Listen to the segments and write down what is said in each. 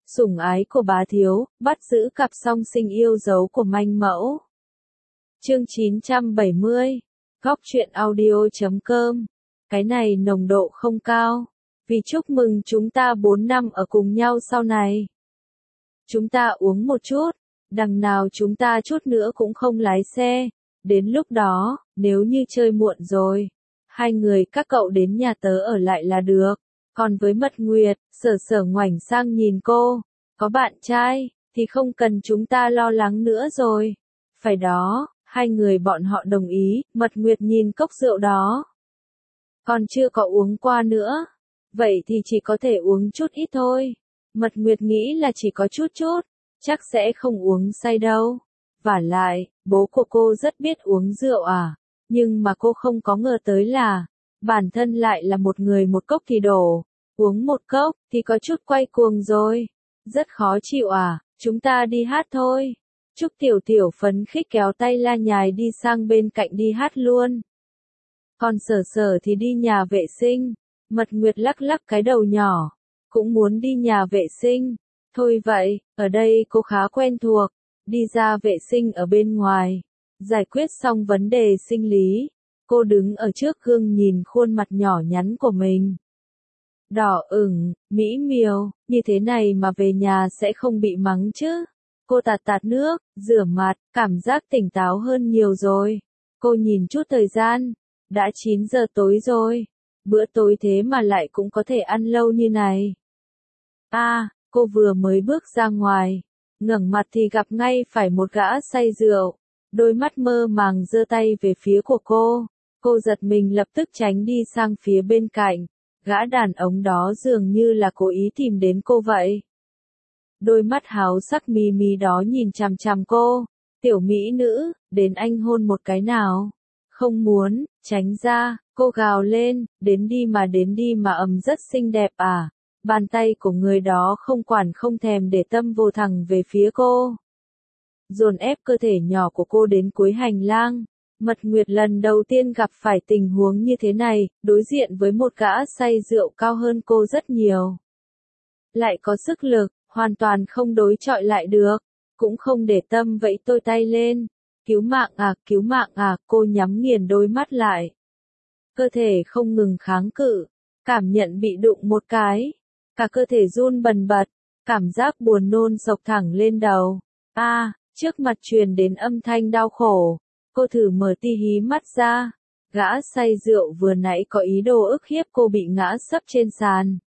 Sủng ái của bá thiếu, bắt giữ cặp song sinh yêu dấu của manh mẫu. Chương 970. Góc truyện audio.com. Cái này nồng độ không cao. Vì chúc mừng chúng ta 4 năm ở cùng nhau sau này. Chúng ta uống một chút. Đằng nào chúng ta chút nữa cũng không lái xe. Đến lúc đó, nếu như chơi muộn rồi, hai người các cậu đến nhà tớ ở lại là được. Còn với Mật Nguyệt, Sở ngoảnh sang nhìn cô. Có bạn trai, thì không cần chúng ta lo lắng nữa rồi. Phải đó, hai người bọn họ đồng ý. Mật Nguyệt nhìn cốc rượu đó. Còn chưa có uống qua nữa. Vậy thì chỉ có thể uống chút ít thôi. Mật Nguyệt nghĩ là chỉ có chút, chắc sẽ không uống say đâu. Vả lại, bố của cô rất biết uống rượu à. Nhưng mà cô không có ngờ tới là, bản thân lại là một người một cốc thì đổ. Uống một cốc, thì có chút quay cuồng rồi. Rất khó chịu à, chúng ta đi hát thôi. Trúc Tiểu Tiểu phấn khích kéo tay La Nhài đi sang bên cạnh đi hát luôn. Còn Sở thì đi nhà vệ sinh. Mật Nguyệt lắc lắc cái đầu nhỏ. Cũng muốn đi nhà vệ sinh. Thôi vậy, ở đây cô khá quen thuộc. Đi ra vệ sinh ở bên ngoài. Giải quyết xong vấn đề sinh lý. Cô đứng ở trước gương nhìn khuôn mặt nhỏ nhắn của mình. Đỏ ửng, mỹ miều, như thế này mà về nhà sẽ không bị mắng chứ. Cô tạt nước, rửa mặt, cảm giác tỉnh táo hơn nhiều rồi. Cô nhìn chút thời gian. Đã 9 giờ tối rồi. Bữa tối thế mà lại cũng có thể ăn lâu như này. Cô vừa mới bước ra ngoài. Ngẩng mặt thì gặp ngay phải một gã say rượu. Đôi mắt mơ màng giơ tay về phía của cô. Cô giật mình lập tức tránh đi sang phía bên cạnh. Gã đàn ông đó dường như là cố ý tìm đến cô vậy. Đôi mắt háo sắc mí mí đó nhìn chằm chằm cô. Tiểu mỹ nữ, đến anh hôn một cái nào. Không muốn, tránh ra, cô gào lên, đến đi mà rất xinh đẹp à. Bàn tay của người đó không quản không thèm để tâm vô thẳng về phía cô. Dồn ép cơ thể nhỏ của cô đến cuối hành lang. Mật Nguyệt lần đầu tiên gặp phải tình huống như thế này, đối diện với một gã say rượu cao hơn cô rất nhiều. Lại có sức lực, hoàn toàn không đối chọi lại được. Cũng không để tâm vẫy đôi tay lên. Cứu mạng à, cô nhắm nghiền đôi mắt lại. Cơ thể không ngừng kháng cự. Cảm nhận bị đụng một cái. Cả cơ thể run bần bật. Cảm giác buồn nôn xộc thẳng lên đầu. Trước mặt truyền đến âm thanh đau khổ. Cô thử mở ti hí mắt ra. Gã say rượu vừa nãy có ý đồ ức hiếp cô bị ngã sấp trên sàn.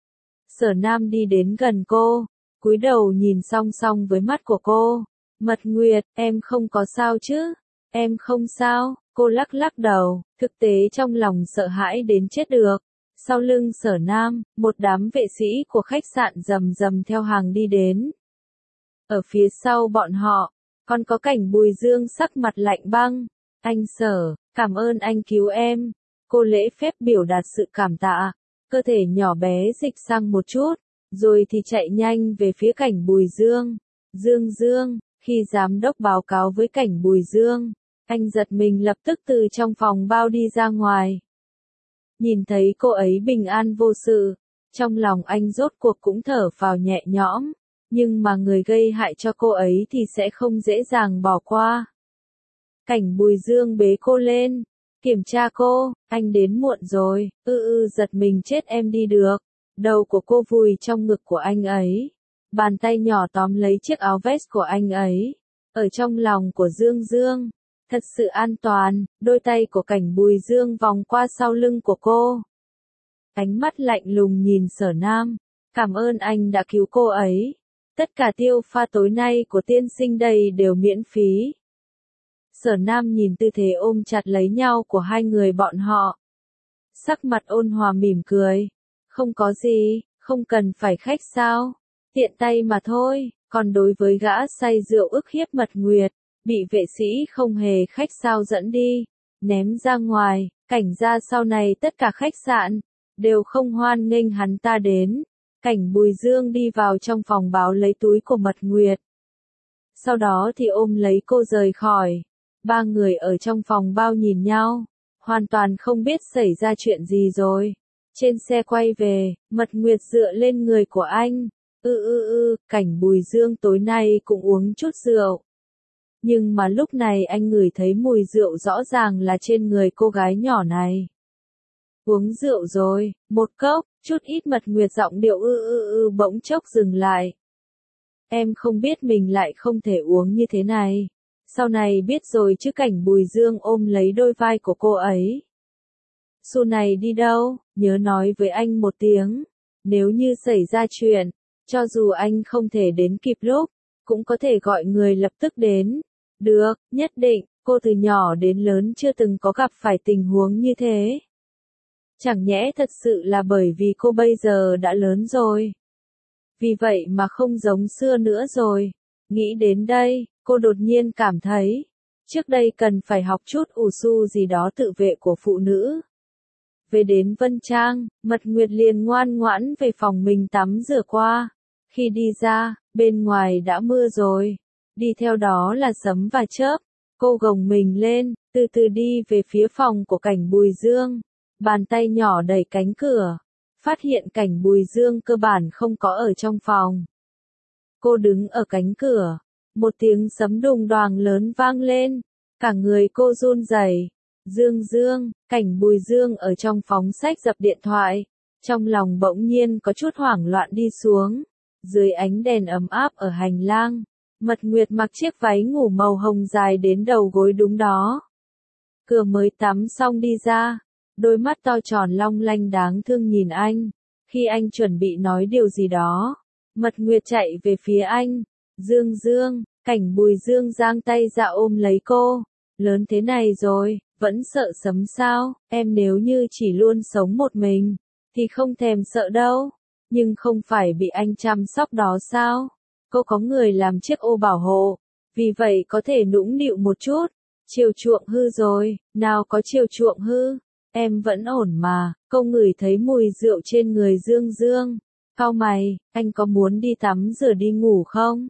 Sở Nam đi đến gần cô. Cúi đầu nhìn song song với mắt của cô. Mật Nguyệt, em không có sao chứ? Em không sao, cô lắc lắc đầu, thực tế trong lòng sợ hãi đến chết được. Sau lưng Sở Nam, một đám vệ sĩ của khách sạn rầm theo hàng đi đến. Ở phía sau bọn họ, còn có Cảnh Bùi Dương sắc mặt lạnh băng. Anh Sở, cảm ơn anh cứu em. Cô lễ phép biểu đạt sự cảm tạ. Cơ thể nhỏ bé dịch sang một chút, rồi thì chạy nhanh về phía Cảnh Bùi Dương. Dương, khi giám đốc báo cáo với Cảnh Bùi Dương, anh giật mình lập tức từ trong phòng bao đi ra ngoài. Nhìn thấy cô ấy bình an vô sự, trong lòng anh rốt cuộc cũng thở phào nhẹ nhõm, nhưng mà người gây hại cho cô ấy thì sẽ không dễ dàng bỏ qua. Cảnh Bùi Dương bế cô lên, kiểm tra cô, anh đến muộn rồi, giật mình chết em đi được. Đầu của cô vùi trong ngực của anh ấy. Bàn tay nhỏ tóm lấy chiếc áo vest của anh ấy. Ở trong lòng của Dương. Thật sự an toàn, đôi tay của Cảnh Bùi Dương vòng qua sau lưng của cô. Ánh mắt lạnh lùng nhìn Sở Nam. Cảm ơn anh đã cứu cô ấy. Tất cả tiêu pha tối nay của tiên sinh đây đều miễn phí. Sở Nam nhìn tư thế ôm chặt lấy nhau của hai người bọn họ. Sắc mặt ôn hòa mỉm cười. Không có gì, không cần phải khách sao. Tiện tay mà thôi, còn đối với gã say rượu ức hiếp Mật Nguyệt, bị vệ sĩ không hề khách sao dẫn đi, ném ra ngoài, cảnh ra sau này tất cả khách sạn, đều không hoan nghênh hắn ta đến. Cảnh Bùi Dương đi vào trong phòng báo lấy túi của Mật Nguyệt. Sau đó thì ôm lấy cô rời khỏi. Ba người ở trong phòng bao nhìn nhau, hoàn toàn không biết xảy ra chuyện gì rồi. Trên xe quay về, Mật Nguyệt dựa lên người của anh, Cảnh Bùi Dương tối nay cũng uống chút rượu. Nhưng mà lúc này anh ngửi thấy mùi rượu rõ ràng là trên người cô gái nhỏ này. Uống rượu rồi, một cốc, chút ít Mật Nguyệt giọng điệu bỗng chốc dừng lại. Em không biết mình lại không thể uống như thế này. Sau này biết rồi chứ. Cảnh Bùi Dương ôm lấy đôi vai của cô ấy. Sau này đi đâu, nhớ nói với anh một tiếng. Nếu như xảy ra chuyện, cho dù anh không thể đến kịp lúc, cũng có thể gọi người lập tức đến. Được, nhất định, cô từ nhỏ đến lớn chưa từng có gặp phải tình huống như thế. Chẳng nhẽ thật sự là bởi vì cô bây giờ đã lớn rồi. Vì vậy mà không giống xưa nữa rồi. Nghĩ đến đây, cô đột nhiên cảm thấy, trước đây cần phải học chút ủ su gì đó tự vệ của phụ nữ. Về đến Vân Trang, Mật Nguyệt liền ngoan ngoãn về phòng mình tắm rửa qua. Khi đi ra, bên ngoài đã mưa rồi. Đi theo đó là sấm và chớp. Cô gồng mình lên, từ từ đi về phía phòng của Cảnh Bùi Dương. Bàn tay nhỏ đẩy cánh cửa. Phát hiện Cảnh Bùi Dương cơ bản không có ở trong phòng. Cô đứng ở cánh cửa. Một tiếng sấm đùng đoàng lớn vang lên. Cả người cô run rẩy. Dương, Cảnh Bùi Dương ở trong phòng sách dập điện thoại. Trong lòng bỗng nhiên có chút hoảng loạn đi xuống. Dưới ánh đèn ấm áp ở hành lang, Mật Nguyệt mặc chiếc váy ngủ màu hồng dài đến đầu gối đúng đó. Vừa mới tắm xong đi ra, đôi mắt to tròn long lanh đáng thương nhìn anh. Khi anh chuẩn bị nói điều gì đó, Mật Nguyệt chạy về phía anh. Dương, Cảnh Bùi Dương giang tay ra ôm lấy cô. Lớn thế này rồi, vẫn sợ sấm sao? Em nếu như chỉ luôn sống một mình, thì không thèm sợ đâu. Nhưng không phải bị anh chăm sóc đó sao? Cô có người làm chiếc ô bảo hộ, vì vậy có thể nũng nịu một chút. Chiều chuộng hư rồi, nào có chiều chuộng hư, em vẫn ổn mà. Cô ngửi thấy mùi rượu trên người Dương. Cau mày, anh có muốn đi tắm rửa đi ngủ không?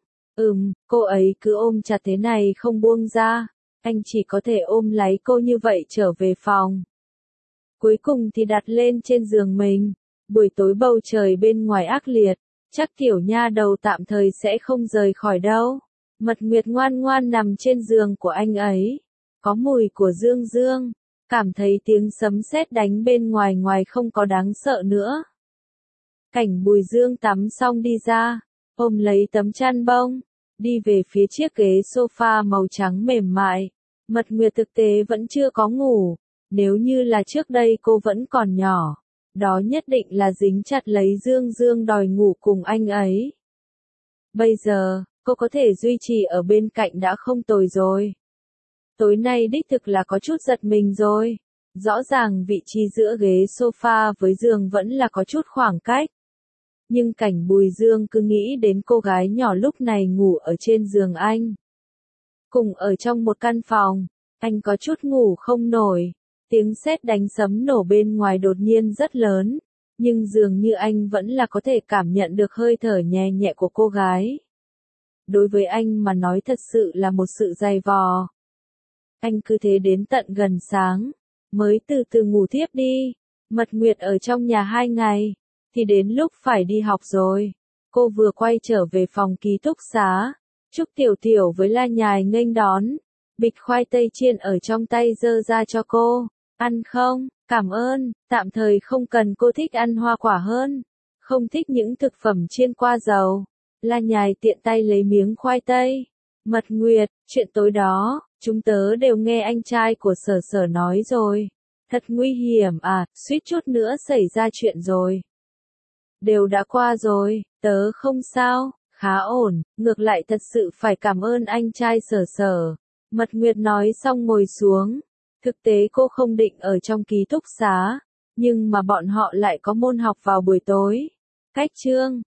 Cô ấy cứ ôm chặt thế này không buông ra. Anh chỉ có thể ôm lấy cô như vậy trở về phòng. Cuối cùng thì đặt lên trên giường mình. Buổi tối bầu trời bên ngoài ác liệt, chắc tiểu nha đầu tạm thời sẽ không rời khỏi đâu. Mật Nguyệt ngoan ngoan nằm trên giường của anh ấy. Có mùi của Dương, cảm thấy tiếng sấm sét đánh bên ngoài không có đáng sợ nữa. Cảnh Bùi Dương tắm xong đi ra, ôm lấy tấm chăn bông, đi về phía chiếc ghế sofa màu trắng mềm mại. Mật Nguyệt thực tế vẫn chưa có ngủ, nếu như là trước đây cô vẫn còn nhỏ, đó nhất định là dính chặt lấy Dương đòi ngủ cùng anh ấy. Bây giờ, cô có thể duy trì ở bên cạnh đã không tồi rồi. Tối nay đích thực là có chút giật mình rồi. Rõ ràng vị trí giữa ghế sofa với giường vẫn là có chút khoảng cách. Nhưng Cảnh Bùi Dương cứ nghĩ đến cô gái nhỏ lúc này ngủ ở trên giường anh. Cùng ở trong một căn phòng, anh có chút ngủ không nổi. Tiếng sét đánh sấm nổ bên ngoài đột nhiên rất lớn, nhưng dường như anh vẫn là có thể cảm nhận được hơi thở nhẹ nhẹ của cô gái. Đối với anh mà nói thật sự là một sự dày vò. Anh cứ thế đến tận gần sáng, mới từ từ ngủ thiếp đi. Mật Nguyệt ở trong nhà 2 ngày, thì đến lúc phải đi học rồi. Cô vừa quay trở về phòng ký túc xá, Trúc Tiểu Tiểu với La Nhài nghênh đón. Bịch khoai tây chiên ở trong tay giơ ra cho cô. Ăn không? Cảm ơn, tạm thời không cần, cô thích ăn hoa quả hơn. Không thích những thực phẩm chiên qua dầu. La Nhài tiện tay lấy miếng khoai tây. Mật Nguyệt, chuyện tối đó, chúng tớ đều nghe anh trai của Sở nói rồi. Thật nguy hiểm à, suýt chút nữa xảy ra chuyện rồi. Đều đã qua rồi, tớ không sao, khá ổn, ngược lại thật sự phải cảm ơn anh trai Sở. Mật Nguyệt nói xong ngồi xuống. Thực tế cô không định ở trong ký túc xá, nhưng mà bọn họ lại có môn học vào buổi tối. Cách chương